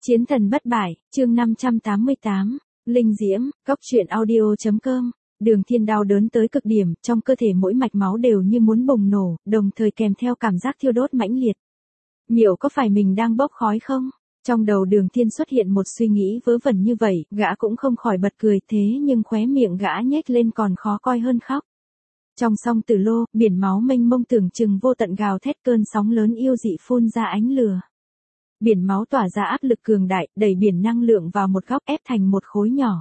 Chiến thần bất bại, chương 588, Linh Diễm, Cốc truyện audio.com. Đường Thiên đau đớn tới cực điểm, trong cơ thể mỗi mạch máu đều như muốn bùng nổ, đồng thời kèm theo cảm giác thiêu đốt mãnh liệt. Liệu có phải mình đang bốc khói không? Trong đầu Đường Thiên xuất hiện một suy nghĩ vớ vẩn như vậy, gã cũng không khỏi bật cười, thế nhưng khóe miệng gã nhếch lên còn khó coi hơn khóc. Trong song tử lô, biển máu mênh mông tưởng chừng vô tận gào thét, cơn sóng lớn yêu dị phun ra ánh lửa. Biển máu tỏa ra áp lực cường đại, đẩy biển năng lượng vào một góc, ép thành một khối nhỏ.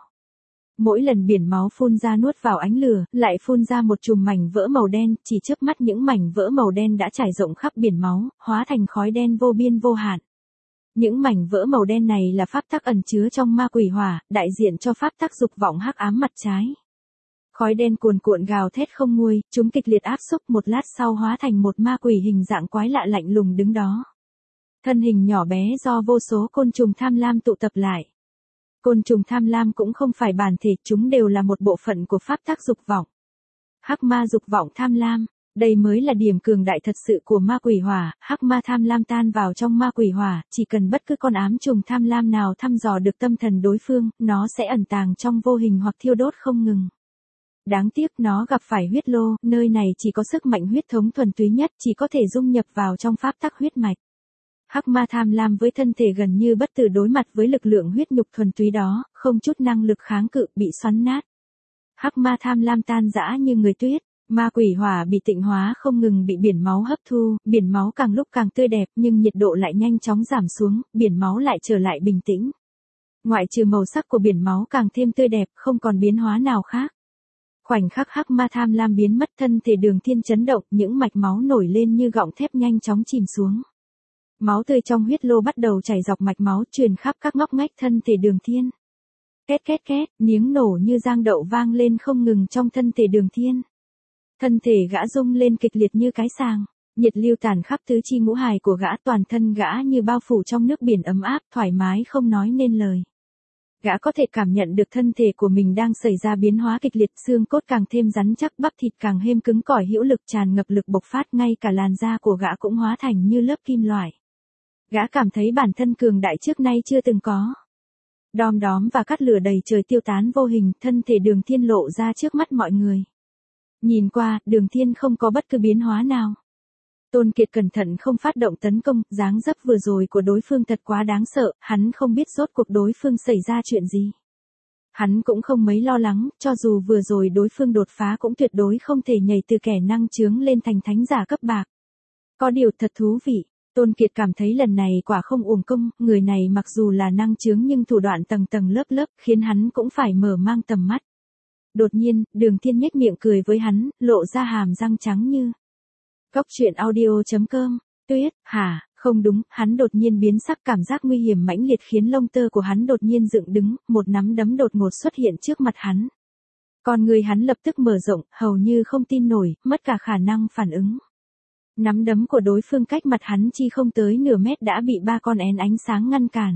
Mỗi lần biển máu phun ra nuốt vào ánh lửa, lại phun ra một chùm mảnh vỡ màu đen, chỉ chớp mắt những mảnh vỡ màu đen đã trải rộng khắp biển máu, hóa thành khói đen vô biên vô hạn. Những mảnh vỡ màu đen này là pháp tắc ẩn chứa trong ma quỷ hỏa, đại diện cho pháp tắc dục vọng hắc ám mặt trái. Khói đen cuồn cuộn gào thét không nguôi, chúng kịch liệt áp xúc, một lát sau hóa thành một ma quỷ hình dạng quái lạ lạnh lùng đứng đó. Thân hình nhỏ bé do vô số côn trùng tham lam tụ tập lại. Côn trùng tham lam cũng không phải bản thể, chúng đều là một bộ phận của pháp tắc dục vọng. Hắc ma dục vọng tham lam, đây mới là điểm cường đại thật sự của ma quỷ hỏa. Hắc ma tham lam tan vào trong ma quỷ hỏa, chỉ cần bất cứ con ám trùng tham lam nào thăm dò được tâm thần đối phương, nó sẽ ẩn tàng trong vô hình hoặc thiêu đốt không ngừng. Đáng tiếc nó gặp phải huyết lô, nơi này chỉ có sức mạnh huyết thống thuần túy nhất, chỉ có thể dung nhập vào trong pháp tắc huyết mạch. Hắc ma tham lam với thân thể gần như bất tử đối mặt với lực lượng huyết nhục thuần túy đó, không chút năng lực kháng cự, bị xoắn nát. Hắc ma tham lam tan rã như người tuyết, ma quỷ hỏa bị tịnh hóa không ngừng bị biển máu hấp thu, biển máu càng lúc càng tươi đẹp nhưng nhiệt độ lại nhanh chóng giảm xuống, biển máu lại trở lại bình tĩnh. Ngoại trừ màu sắc của biển máu càng thêm tươi đẹp, không còn biến hóa nào khác. Khoảnh khắc hắc ma tham lam biến mất, thân thể Đường Thiên chấn động, những mạch máu nổi lên như gọng thép nhanh chóng chìm xuống. Máu tươi trong huyết lô bắt đầu chảy dọc mạch máu truyền khắp các ngóc ngách thân thể Đường Thiên. Két két két, tiếng nổ như giang đậu vang lên không ngừng trong thân thể Đường Thiên. Thân thể gã rung lên kịch liệt như cái sàng, nhiệt lưu tản khắp tứ chi ngũ hài của gã, toàn thân gã như bao phủ trong nước biển ấm áp, thoải mái không nói nên lời. Gã có thể cảm nhận được thân thể của mình đang xảy ra biến hóa kịch liệt, xương cốt càng thêm rắn chắc, bắp thịt càng thêm cứng cỏi, hữu lực tràn ngập lực bộc phát, ngay cả làn da của gã cũng hóa thành như lớp kim loại. Gã cảm thấy bản thân cường đại trước nay chưa từng có. Đom đóm và cát lửa đầy trời tiêu tán vô hình, thân thể Đường Thiên lộ ra trước mắt mọi người. Nhìn qua, Đường Thiên không có bất cứ biến hóa nào. Tôn Kiệt cẩn thận không phát động tấn công, dáng dấp vừa rồi của đối phương thật quá đáng sợ, hắn không biết rốt cuộc đối phương xảy ra chuyện gì. Hắn cũng không mấy lo lắng, cho dù vừa rồi đối phương đột phá cũng tuyệt đối không thể nhảy từ kẻ năng chướng lên thành thánh giả cấp bạc. Có điều thật thú vị, Tôn Kiệt cảm thấy lần này quả không uổng công, người này mặc dù là năng chướng nhưng thủ đoạn tầng tầng lớp lớp, khiến hắn cũng phải mở mang tầm mắt. Đột nhiên, Đường Thiên nhếch miệng cười với hắn, lộ ra hàm răng trắng như. Cốc truyện audio.com, Tuyết, hả, không đúng, hắn đột nhiên biến sắc, cảm giác nguy hiểm mãnh liệt khiến lông tơ của hắn đột nhiên dựng đứng, một nắm đấm đột ngột xuất hiện trước mặt hắn. Con người hắn lập tức mở rộng, hầu như không tin nổi, mất cả khả năng phản ứng. Nắm đấm của đối phương cách mặt hắn chi không tới nửa mét đã bị ba con én ánh sáng ngăn cản.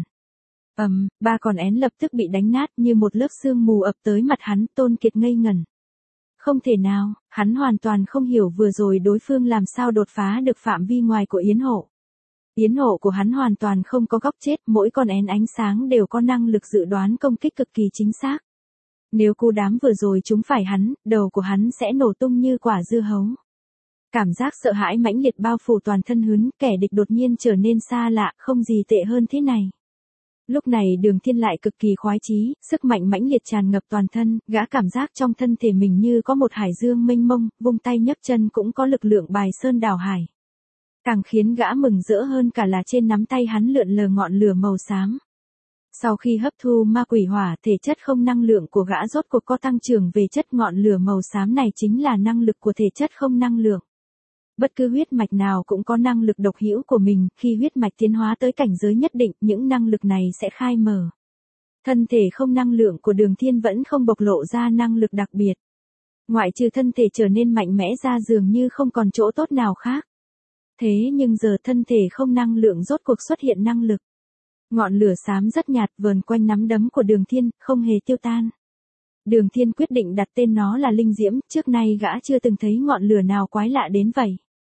Ba con én lập tức bị đánh nát như một lớp sương mù ập tới mặt hắn. Tôn Kiệt ngây ngẩn. Không thể nào, hắn hoàn toàn không hiểu vừa rồi đối phương làm sao đột phá được phạm vi ngoài của yến hộ. Yến hộ của hắn hoàn toàn không có góc chết, mỗi con én ánh sáng đều có năng lực dự đoán công kích cực kỳ chính xác. Nếu cú đám vừa rồi trúng phải hắn, đầu của hắn sẽ nổ tung như quả dưa hấu. Cảm giác sợ hãi mãnh liệt bao phủ toàn thân hắn, kẻ địch đột nhiên trở nên xa lạ, không gì tệ hơn thế này. Lúc này Đường Thiên lại cực kỳ khoái chí, sức mạnh mãnh liệt tràn ngập toàn thân, gã cảm giác trong thân thể mình như có một hải dương mênh mông, vung tay nhấc chân cũng có lực lượng bài sơn đảo hải. Càng khiến gã mừng rỡ hơn cả là trên nắm tay hắn lượn lờ ngọn lửa màu xám. Sau khi hấp thu ma quỷ hỏa, thể chất không năng lượng của gã rốt cuộc có tăng trưởng về chất, ngọn lửa màu xám này chính là năng lực của thể chất không năng lượng. Bất cứ huyết mạch nào cũng có năng lực độc hữu của mình, khi huyết mạch tiến hóa tới cảnh giới nhất định, những năng lực này sẽ khai mở. Thân thể không năng lượng của Đường Thiên vẫn không bộc lộ ra năng lực đặc biệt. Ngoại trừ thân thể trở nên mạnh mẽ ra dường như không còn chỗ tốt nào khác. Thế nhưng giờ thân thể không năng lượng rốt cuộc xuất hiện năng lực. Ngọn lửa xám rất nhạt vờn quanh nắm đấm của Đường Thiên, không hề tiêu tan. Đường Thiên quyết định đặt tên nó là Linh Diễm, trước nay gã chưa từng thấy ngọn lửa nào quái lạ đến vậy.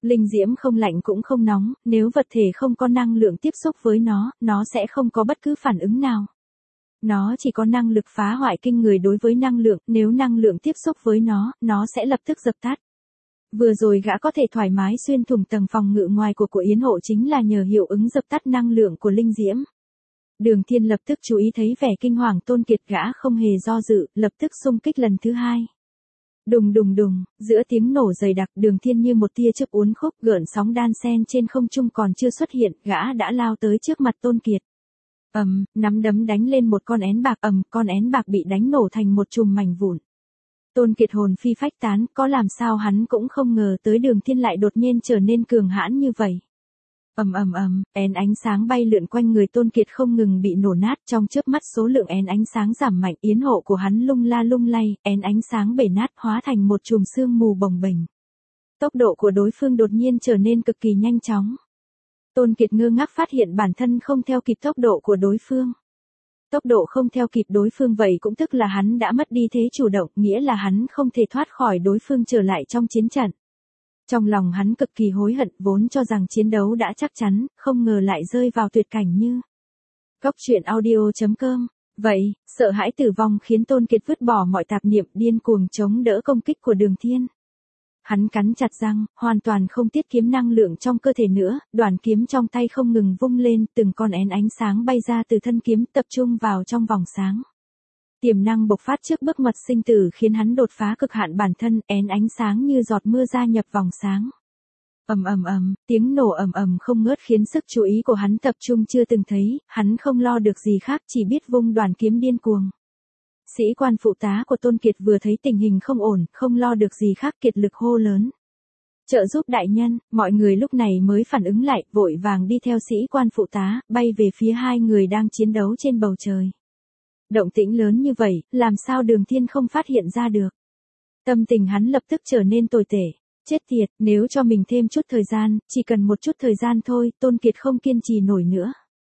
Linh diễm không lạnh cũng không nóng, nếu vật thể không có năng lượng tiếp xúc với nó sẽ không có bất cứ phản ứng nào. Nó chỉ có năng lực phá hoại kinh người đối với năng lượng, nếu năng lượng tiếp xúc với nó sẽ lập tức dập tắt. Vừa rồi gã có thể thoải mái xuyên thủng tầng phòng ngự ngoài của Yến Hộ chính là nhờ hiệu ứng dập tắt năng lượng của linh diễm. Đường Thiên lập tức chú ý thấy vẻ kinh hoàng Tôn Kiệt, gã không hề do dự, lập tức xung kích lần thứ hai. Đùng đùng đùng, giữa tiếng nổ dày đặc, Đường Thiên như một tia chớp uốn khúc, gợn sóng đan sen trên không trung còn chưa xuất hiện, gã đã lao tới trước mặt Tôn Kiệt. Nắm đấm đánh lên một con én bạc, con én bạc bị đánh nổ thành một chùm mảnh vụn. Tôn Kiệt hồn phi phách tán, có làm sao hắn cũng không ngờ tới Đường Thiên lại đột nhiên trở nên cường hãn như vậy. Én ánh sáng bay lượn quanh người Tôn Kiệt không ngừng bị nổ nát, trong chớp mắt số lượng én ánh sáng giảm mạnh, yến hộ của hắn lung la lung lay, én ánh sáng bể nát hóa thành một chùm sương mù bồng bềnh. Tốc độ của đối phương đột nhiên trở nên cực kỳ nhanh chóng. Tôn Kiệt ngơ ngác phát hiện bản thân không theo kịp tốc độ của đối phương. Tốc độ không theo kịp đối phương vậy cũng tức là hắn đã mất đi thế chủ động, nghĩa là hắn không thể thoát khỏi đối phương trở lại trong chiến trận. Trong lòng hắn cực kỳ hối hận, vốn cho rằng chiến đấu đã chắc chắn, không ngờ lại rơi vào tuyệt cảnh như. Cốc truyện audio.com. Vậy, sợ hãi tử vong khiến Tôn Kiệt vứt bỏ mọi tạp niệm, điên cuồng chống đỡ công kích của Đường Thiên. Hắn cắn chặt răng, hoàn toàn không tiết kiệm năng lượng trong cơ thể nữa, đoàn kiếm trong tay không ngừng vung lên, từng con én ánh sáng bay ra từ thân kiếm tập trung vào trong vòng sáng. Tiềm năng bộc phát trước bước ngoặt sinh tử khiến hắn đột phá cực hạn bản thân, én ánh sáng như giọt mưa gia nhập vòng sáng. Tiếng nổ không ngớt khiến sức chú ý của hắn tập trung chưa từng thấy, hắn không lo được gì khác, chỉ biết vung đoàn kiếm điên cuồng. Sĩ quan phụ tá của Tôn Kiệt vừa thấy tình hình không ổn, không lo được gì khác, kiệt lực hô lớn. Trợ giúp đại nhân, mọi người lúc này mới phản ứng lại, vội vàng đi theo sĩ quan phụ tá, bay về phía hai người đang chiến đấu trên bầu trời. Động tĩnh lớn như vậy, làm sao Đường Thiên không phát hiện ra được. Tâm tình hắn lập tức trở nên tồi tệ. Chết tiệt, nếu cho mình thêm chút thời gian, chỉ cần một chút thời gian thôi, Tôn Kiệt không kiên trì nổi nữa.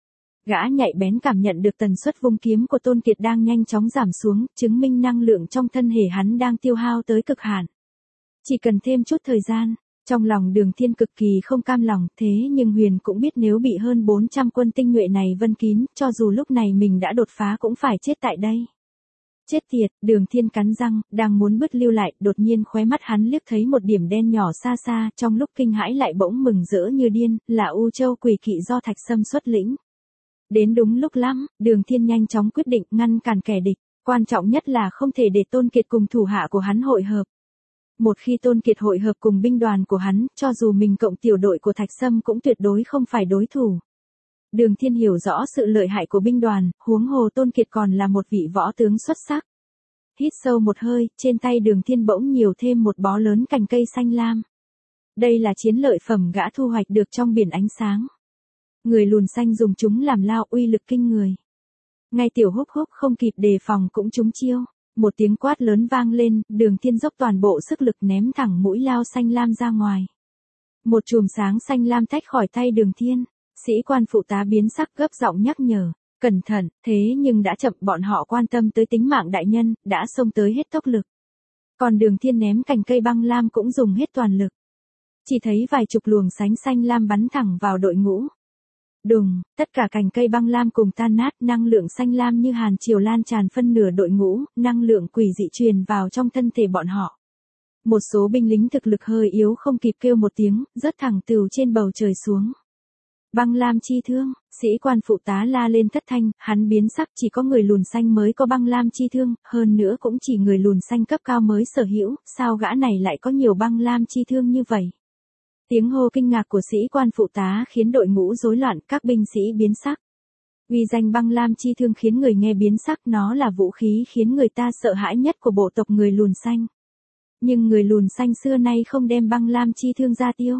Gã nhạy bén cảm nhận được tần suất vung kiếm của Tôn Kiệt đang nhanh chóng giảm xuống, chứng minh năng lượng trong thân thể hắn đang tiêu hao tới cực hạn. Chỉ cần thêm chút thời gian, trong lòng Đường Thiên cực kỳ không cam lòng, thế nhưng Huyền cũng biết nếu bị hơn 400 quân tinh nhuệ này vây kín, cho dù lúc này mình đã đột phá cũng phải chết tại đây. Chết tiệt, Đường Thiên cắn răng, đang muốn bứt lưu lại, đột nhiên khóe mắt hắn liếc thấy một điểm đen nhỏ xa xa, trong lúc kinh hãi lại bỗng mừng rỡ như điên, là U Châu Quỷ Kỵ do Thạch Sâm xuất lĩnh. Đến đúng lúc lắm, Đường Thiên nhanh chóng quyết định ngăn cản kẻ địch, quan trọng nhất là không thể để Tôn Kiệt cùng thủ hạ của hắn hội hợp. Một khi Tôn Kiệt hội hợp cùng binh đoàn của hắn, cho dù mình cộng tiểu đội của Thạch Sâm cũng tuyệt đối không phải đối thủ. Đường Thiên hiểu rõ sự lợi hại của binh đoàn, huống hồ Tôn Kiệt còn là một vị võ tướng xuất sắc. Hít sâu một hơi, trên tay Đường Thiên bỗng nhiều thêm một bó lớn cành cây xanh lam. Đây là chiến lợi phẩm gã thu hoạch được trong biển ánh sáng. Người lùn xanh dùng chúng làm lao, uy lực kinh người. Ngay Tiểu Húc Húc không kịp đề phòng cũng trúng chiêu. Một tiếng quát lớn vang lên, Đường Thiên dốc toàn bộ sức lực ném thẳng mũi lao xanh lam ra ngoài. Một chùm sáng xanh lam tách khỏi tay Đường Thiên. Sĩ quan phụ tá biến sắc gấp giọng nhắc nhở. Cẩn thận, thế nhưng đã chậm, bọn họ quan tâm tới tính mạng đại nhân, đã xông tới hết tốc lực. Còn Đường Thiên ném cành cây băng lam cũng dùng hết toàn lực. Chỉ thấy vài chục luồng sánh xanh lam bắn thẳng vào đội ngũ. Đùng, tất cả cành cây băng lam cùng tan nát, năng lượng xanh lam như hàn triều lan tràn phân nửa đội ngũ, năng lượng quỷ dị truyền vào trong thân thể bọn họ. Một số binh lính thực lực hơi yếu không kịp kêu một tiếng, rớt thẳng từ trên bầu trời xuống. Băng lam chi thương, sĩ quan phụ tá la lên thất thanh, hắn biến sắc, chỉ có người lùn xanh mới có băng lam chi thương, hơn nữa cũng chỉ người lùn xanh cấp cao mới sở hữu, sao gã này lại có nhiều băng lam chi thương như vậy? Tiếng hô kinh ngạc của sĩ quan phụ tá khiến đội ngũ rối loạn, các binh sĩ biến sắc. Uy danh băng lam chi thương khiến người nghe biến sắc, nó là vũ khí khiến người ta sợ hãi nhất của bộ tộc người lùn xanh. Nhưng người lùn xanh xưa nay không đem băng lam chi thương ra tiêu.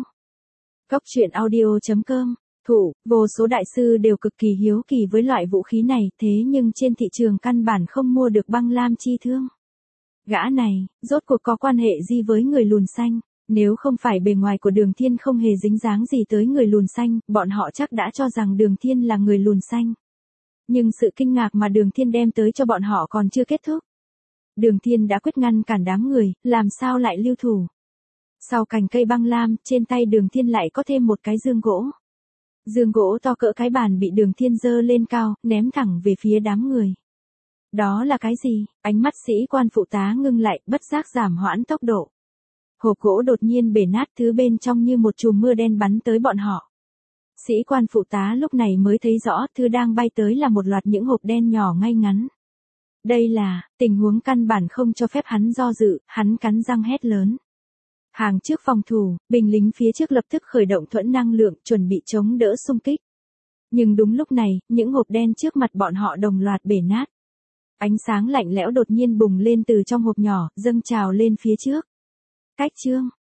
Cốc truyện audio.com. Vô số đại sư đều cực kỳ hiếu kỳ với loại vũ khí này, thế nhưng trên thị trường căn bản không mua được băng lam chi thương. Gã này, rốt cuộc có quan hệ gì với người lùn xanh? Nếu không phải bề ngoài của Đường Thiên không hề dính dáng gì tới người lùn xanh, bọn họ chắc đã cho rằng Đường Thiên là người lùn xanh. Nhưng sự kinh ngạc mà Đường Thiên đem tới cho bọn họ còn chưa kết thúc. Đường Thiên đã quyết ngăn cản đám người, làm sao lại lưu thủ. Sau cành cây băng lam, trên tay Đường Thiên lại có thêm một cái dương gỗ. Dương gỗ to cỡ cái bàn bị Đường Thiên giơ lên cao, ném thẳng về phía đám người. Đó là cái gì? Ánh mắt sĩ quan phụ tá ngưng lại, bất giác giảm hoãn tốc độ. Hộp gỗ đột nhiên bể nát, thứ bên trong như một chùm mưa đen bắn tới bọn họ. Sĩ quan phụ tá lúc này mới thấy rõ, thứ đang bay tới là một loạt những hộp đen nhỏ ngay ngắn. Đây là, tình huống căn bản không cho phép hắn do dự, hắn cắn răng hét lớn. Hàng trước phòng thủ, binh lính phía trước lập tức khởi động thuẫn năng lượng, chuẩn bị chống đỡ xung kích. Nhưng đúng lúc này, những hộp đen trước mặt bọn họ đồng loạt bể nát. Ánh sáng lạnh lẽo đột nhiên bùng lên từ trong hộp nhỏ, dâng trào lên phía trước. Cách chương